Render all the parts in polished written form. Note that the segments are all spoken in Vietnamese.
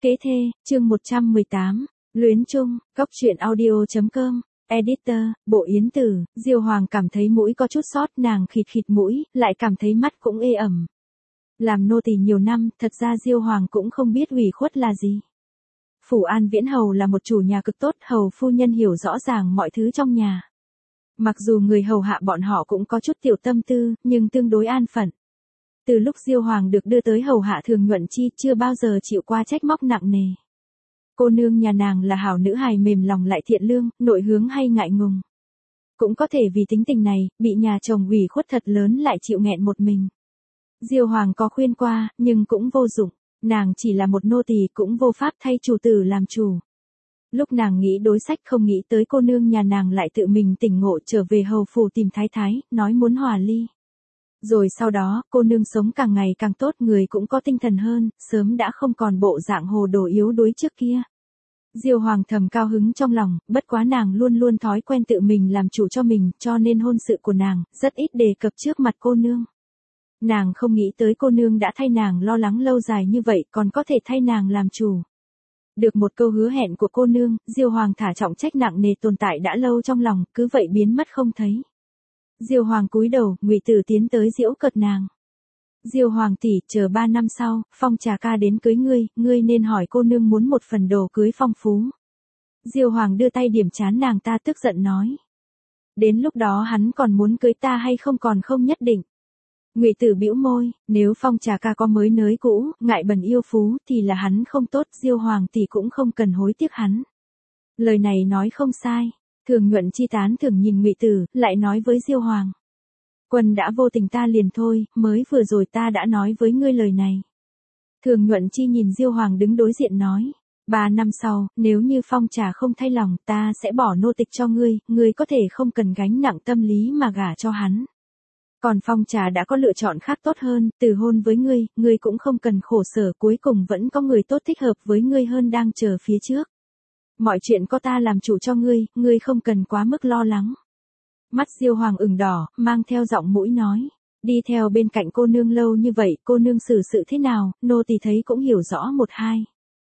Kế thê, chương 118, Luyến chung, góc truyện audio.com, editor, Bộ Yến Tử, Diêu Hoàng cảm thấy mũi có chút sót, nàng khịt khịt mũi, lại cảm thấy mắt cũng ê ẩm. Làm nô tỳ nhiều năm, thật ra Diêu Hoàng cũng không biết ủy khuất là gì. Phủ An Viễn Hầu là một chủ nhà cực tốt, hầu phu nhân hiểu rõ ràng mọi thứ trong nhà. Mặc dù người hầu hạ bọn họ cũng có chút tiểu tâm tư, nhưng tương đối an phận. Từ lúc Diêu Hoàng được đưa tới hầu hạ Thường Nhuận Chi chưa bao giờ chịu qua trách móc nặng nề. Cô nương nhà nàng là hảo nữ hài mềm lòng lại thiện lương, nội hướng hay ngại ngùng. Cũng có thể vì tính tình này, bị nhà chồng ủy khuất thật lớn lại chịu nghẹn một mình. Diêu Hoàng có khuyên qua, nhưng cũng vô dụng, nàng chỉ là một nô tỳ cũng vô pháp thay chủ tử làm chủ. Lúc nàng nghĩ đối sách không nghĩ tới cô nương nhà nàng lại tự mình tỉnh ngộ trở về hầu phủ tìm thái thái, nói muốn hòa ly. Rồi sau đó, cô nương sống càng ngày càng tốt, người cũng có tinh thần hơn, sớm đã không còn bộ dạng hồ đồ yếu đuối trước kia. Diêu Hoàng thầm cao hứng trong lòng, bất quá nàng luôn luôn thói quen tự mình làm chủ cho mình, cho nên hôn sự của nàng, rất ít đề cập trước mặt cô nương. Nàng không nghĩ tới cô nương đã thay nàng lo lắng lâu dài như vậy, còn có thể thay nàng làm chủ. Được một câu hứa hẹn của cô nương, Diêu Hoàng thả trọng trách nặng nề tồn tại đã lâu trong lòng, cứ vậy biến mất không thấy. Diêu Hoàng cúi đầu, Ngụy Tử tiến tới giễu cợt nàng. Diêu Hoàng tỷ, chờ 3 năm sau, Phong Trà ca đến cưới ngươi nên hỏi cô nương muốn một phần đồ cưới phong phú. Diêu Hoàng đưa tay điểm trán nàng ta, tức giận nói. Đến lúc đó hắn còn muốn cưới ta hay không còn không nhất định. Ngụy Tử bĩu môi, nếu Phong Trà ca có mới nới cũ, ngại bẩn yêu phú thì là hắn không tốt, Diêu Hoàng tỷ cũng không cần hối tiếc hắn. Lời này nói không sai. Thường Nhuận Chi tán thưởng nhìn Ngụy Tử, lại nói với Diêu Hoàng. Quân đã vô tình ta liền thôi, mới vừa rồi ta đã nói với ngươi lời này. Thường Nhuận Chi nhìn Diêu Hoàng đứng đối diện nói. 3 năm sau, nếu như Phong Trà không thay lòng, ta sẽ bỏ nô tịch cho ngươi có thể không cần gánh nặng tâm lý mà gả cho hắn. Còn Phong Trà đã có lựa chọn khác tốt hơn, từ hôn với ngươi cũng không cần khổ sở, cuối cùng vẫn có người tốt thích hợp với ngươi hơn đang chờ phía trước. Mọi chuyện có ta làm chủ cho ngươi không cần quá mức lo lắng. Mắt Diêu Hoàng ửng đỏ, mang theo giọng mũi nói. Đi theo bên cạnh cô nương lâu như vậy, cô nương xử sự thế nào, nô tỳ thấy cũng hiểu rõ một hai.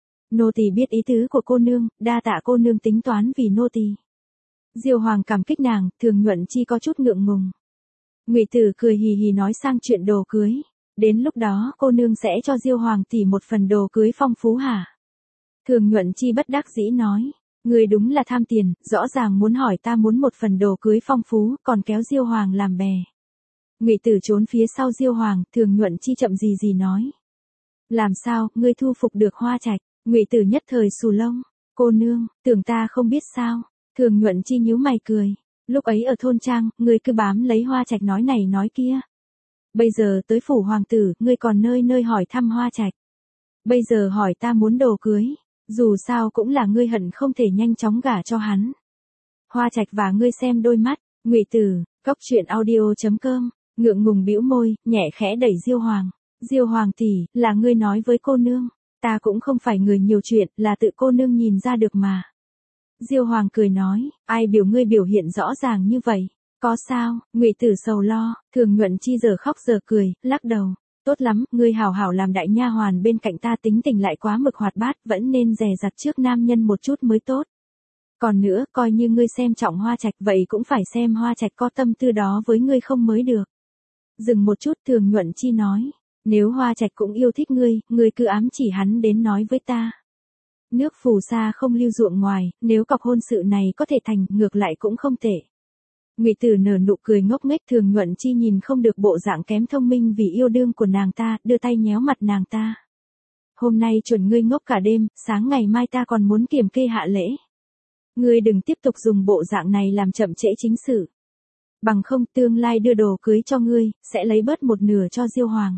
Nô tỳ biết ý tứ của cô nương, đa tạ cô nương tính toán vì nô tỳ. Diêu Hoàng cảm kích nàng, Thường Nhuận Chi có chút ngượng ngùng. Ngụy Tử cười hì hì nói sang chuyện đồ cưới. Đến lúc đó cô nương sẽ cho Diêu Hoàng tỷ một phần đồ cưới phong phú hả? Thường Nhuận Chi bất đắc dĩ nói. Người đúng là tham tiền, rõ ràng muốn hỏi ta muốn một phần đồ cưới phong phú, còn kéo Diêu Hoàng làm bè. Ngụy Tử trốn phía sau Diêu Hoàng, Thường Nhuận Chi chậm gì nói. Làm sao, ngươi thu phục được Hoa Trạch? Ngụy Tử nhất thời xù lông. Cô nương, tưởng ta không biết sao? Thường Nhuận Chi nhíu mày cười. Lúc ấy ở thôn trang, ngươi cứ bám lấy Hoa Trạch nói này nói kia. Bây giờ tới phủ hoàng tử, ngươi còn nơi hỏi thăm Hoa Trạch. Bây giờ hỏi ta muốn đồ cưới. Dù sao cũng là ngươi hận không thể nhanh chóng gả cho hắn. Hoa Trạch và ngươi xem đôi mắt. Ngụy Tử, góc truyện audio.com, ngượng ngùng bĩu môi, nhẹ khẽ đẩy Diêu Hoàng. Diêu Hoàng tỷ, là ngươi nói với cô nương. Ta cũng không phải người nhiều chuyện, là tự cô nương nhìn ra được mà. Diêu Hoàng cười nói, ai biểu ngươi biểu hiện rõ ràng như vậy? Có sao? Ngụy Tử sầu lo, Thường Nhuận Chi giờ khóc giờ cười, lắc đầu. Tốt lắm, ngươi hảo hảo làm đại nha hoàn bên cạnh ta, tính tình lại quá mực hoạt bát, vẫn nên dè dặt trước nam nhân một chút mới tốt. Còn nữa, coi như ngươi xem trọng Hoa Trạch, vậy cũng phải xem Hoa Trạch có tâm tư đó với ngươi không mới được. Dừng một chút, Thường Nhuận Chi nói, nếu Hoa Trạch cũng yêu thích ngươi cứ ám chỉ hắn đến nói với ta. Nước phù sa không lưu ruộng ngoài, nếu cọc hôn sự này có thể thành, ngược lại cũng không tệ. Ngụy Tử nở nụ cười ngốc nghếch, Thường Nhuận Chi nhìn không được bộ dạng kém thông minh vì yêu đương của nàng ta, đưa tay nhéo mặt nàng ta. Hôm nay chuẩn ngươi ngốc cả đêm, sáng ngày mai ta còn muốn kiểm kê hạ lễ. Ngươi đừng tiếp tục dùng bộ dạng này làm chậm trễ chính sự. Bằng không tương lai đưa đồ cưới cho ngươi, sẽ lấy bớt một nửa cho Diêu Hoàng.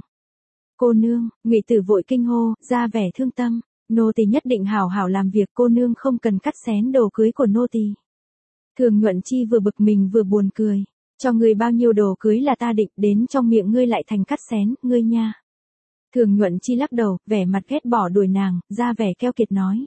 Cô nương, Ngụy Tử vội kinh hô, ra vẻ thương tâm. Nô tỳ nhất định hảo hảo làm việc, cô nương không cần cắt xén đồ cưới của nô tỳ. Thường Nhuận Chi vừa bực mình vừa buồn cười. Cho ngươi bao nhiêu đồ cưới là ta định, đến trong miệng ngươi lại thành cắt xén, ngươi nha. Thường Nhuận Chi lắc đầu, vẻ mặt ghét bỏ đuổi nàng, ra vẻ keo kiệt nói.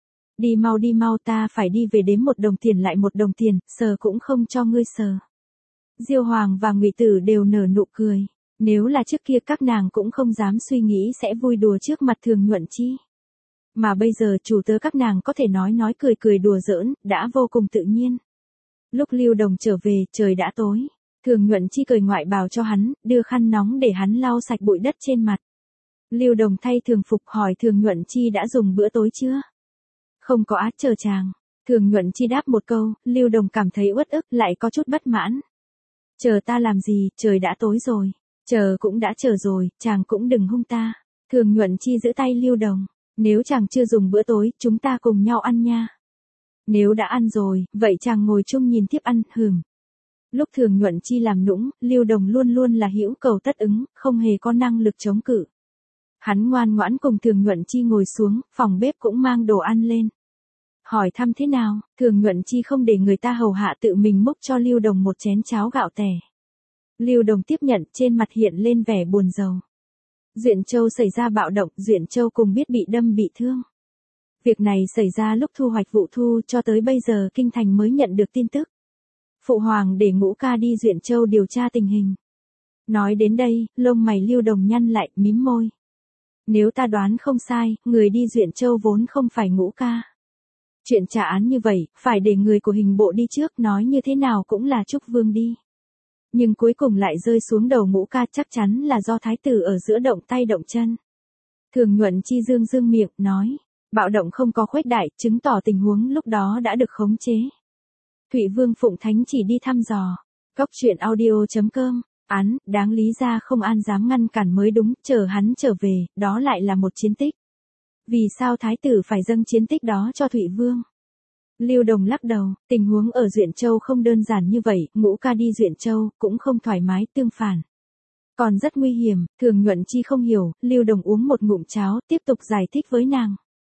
Đi mau ta phải đi về đếm 1 đồng tiền lại 1 đồng tiền, sờ cũng không cho ngươi sờ. Diêu Hoàng và Ngụy Tử đều nở nụ cười. Nếu là trước kia các nàng cũng không dám suy nghĩ sẽ vui đùa trước mặt Thường Nhuận Chi. Mà bây giờ chủ tớ các nàng có thể nói cười cười đùa giỡn, đã vô cùng tự nhiên. Lúc Lưu Đồng trở về, trời đã tối. Thường Nhuận Chi cởi ngoại bào cho hắn, đưa khăn nóng để hắn lau sạch bụi đất trên mặt. Lưu Đồng thay thường phục hỏi Thường Nhuận Chi đã dùng bữa tối chưa? Không có á, chờ chàng. Thường Nhuận Chi đáp một câu, Lưu Đồng cảm thấy uất ức lại có chút bất mãn. Chờ ta làm gì, trời đã tối rồi. Chờ cũng đã chờ rồi, chàng cũng đừng hung ta. Thường Nhuận Chi giữ tay Lưu Đồng. Nếu chàng chưa dùng bữa tối, chúng ta cùng nhau ăn nha. Nếu đã ăn rồi, vậy chàng ngồi chung nhìn tiếp ăn, hừm. Lúc Thường Nhuận Chi làm nũng, Lưu Đồng luôn luôn là hữu cầu tất ứng, không hề có năng lực chống cự. Hắn ngoan ngoãn cùng Thường Nhuận Chi ngồi xuống, phòng bếp cũng mang đồ ăn lên. Hỏi thăm thế nào, Thường Nhuận Chi không để người ta hầu hạ tự mình múc cho Lưu Đồng một chén cháo gạo tẻ. Lưu Đồng tiếp nhận, trên mặt hiện lên vẻ buồn rầu. Duyện Châu xảy ra bạo động, Duyện Châu cùng biết bị đâm bị thương. Việc này xảy ra lúc thu hoạch vụ thu, cho tới bây giờ Kinh Thành mới nhận được tin tức. Phụ hoàng để Ngũ Ca đi Duyện Châu điều tra tình hình. Nói đến đây, lông mày Lưu Đồng nhăn lại, mím môi. Nếu ta đoán không sai, người đi Duyện Châu vốn không phải Ngũ Ca. Chuyện trả án như vậy, phải để người của hình bộ đi trước, nói như thế nào cũng là Trúc Vương đi. Nhưng cuối cùng lại rơi xuống đầu Ngũ Ca, chắc chắn là do thái tử ở giữa động tay động chân. Thường Nhuận Chi dương miệng, nói. Bạo động không có khuếch đại, chứng tỏ tình huống lúc đó đã được khống chế. Thụy Vương Phụng Thánh chỉ đi thăm dò. Góc truyện audio.com. Án, đáng lý ra không an dám ngăn cản mới đúng, chờ hắn trở về, đó lại là một chiến tích. Vì sao thái tử phải dâng chiến tích đó cho Thụy Vương? Lưu Đồng lắc đầu, tình huống ở Duyện Châu không đơn giản như vậy, Ngũ Ca đi Duyện Châu, cũng không thoải mái, tương phản. Còn rất nguy hiểm, Thường Nhuận Chi không hiểu, Lưu Đồng uống một ngụm cháo, tiếp tục giải thích với nàng.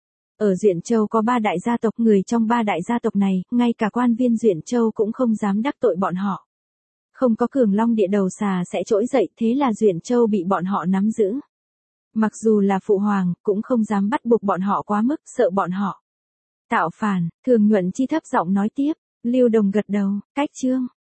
Ở Duyện Châu có 3 đại gia tộc, người trong 3 đại gia tộc này, ngay cả quan viên Duyện Châu cũng không dám đắc tội bọn họ. Không có Cường Long địa đầu xà sẽ trỗi dậy, thế là Duyện Châu bị bọn họ nắm giữ. Mặc dù là phụ hoàng, cũng không dám bắt buộc bọn họ quá mức, sợ bọn họ tạo phản. Thường Nhuận Chi thấp giọng nói tiếp, Lưu Đồng gật đầu, cách chương.